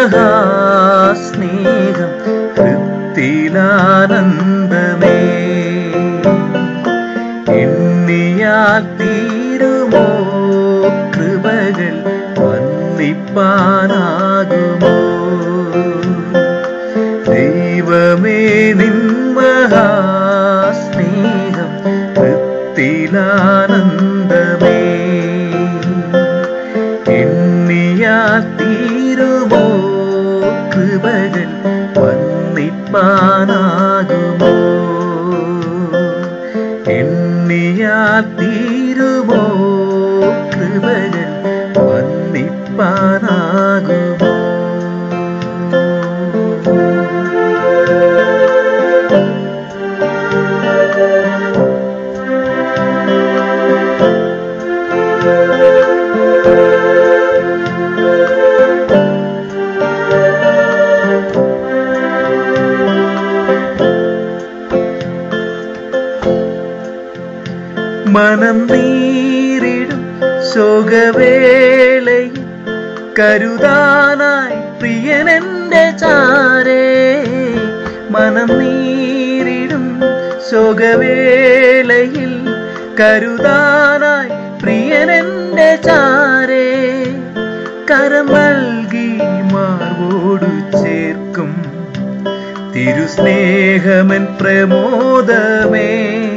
മഹാസ്നേഹം തൃപ്തിലാനന്ദമേ എണ്ണിയാൽ തീരുമോ കൃപകൾ വന്ദിപ്പാനാകുമോ ദൈവമേ നിൻ മഹാസ്നേഹം തൃപ്തിലാനന്ദമേ എണ്ണിയാൽ തീരുമോ കൃപകൾ വന്ദിപ്പാനാകുമോ എണ്ണിയാൽ തീരുമോ കൃപകൾ വന്ദിപ്പാനാകുമോ മനം നീരിടും ശോകവേളയിൽ കരുതാനായി പ്രിയനെന്റെ ചാരേ മനം നീരിടും ശോകവേളയിൽ കരുതാനായി പ്രിയനെന്റെ ചാരേ കരം നൽകി മാർവോടു ചേർക്കും തിരുസ്നേഹമൻ പ്രമോദമേ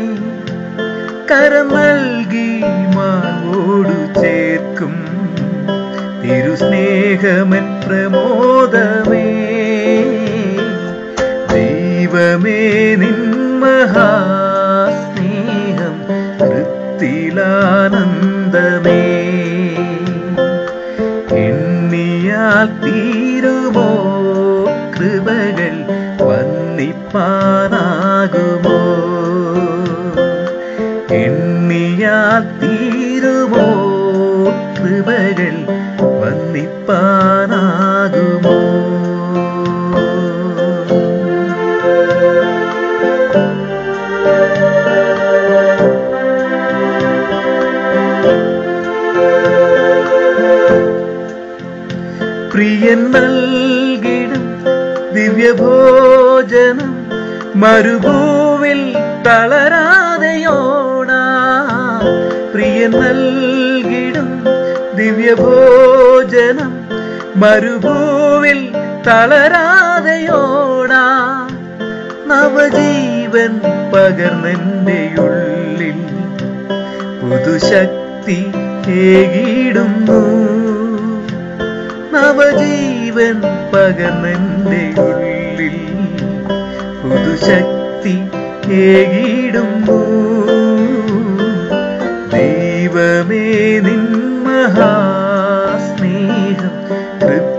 കരം നൽകി മാർവോടു ചേർക്കും തിരുസ്നേഹമൻ പ്രമോദമേ ദൈവമേ നിൻ മഹാസ്നേഹം തൃപ്തിലാനന്ദമേ എണ്ണിയാൽ തീരുമോ കൃപകൾ വന്ദിപ്പാനാകുമോ എണ്ണിയാൽ തീരുമോ കൃപകൾ വന്ദിപ്പാനാകുമോ പ്രിയൻ നൽകിടും ദിവ്യഭോജനം മരുഭൂവിൽ തളരാതെയോടാ പ്രിയൻ നൽകിടും ദിവ്യഭോജനം മരുഭൂവിൽ തളരാതെയോടാ നവജീവൻ പകർന്നെന്റെ ഉള്ളിൽ പുതുശക്തി ഏകിടുന്നു നവജീവൻ പകർന്നെന്റെ ഉള്ളിൽ പുതുശക്തി ഏകിടുന്നു ദൈവമേ നിൻ മഹാ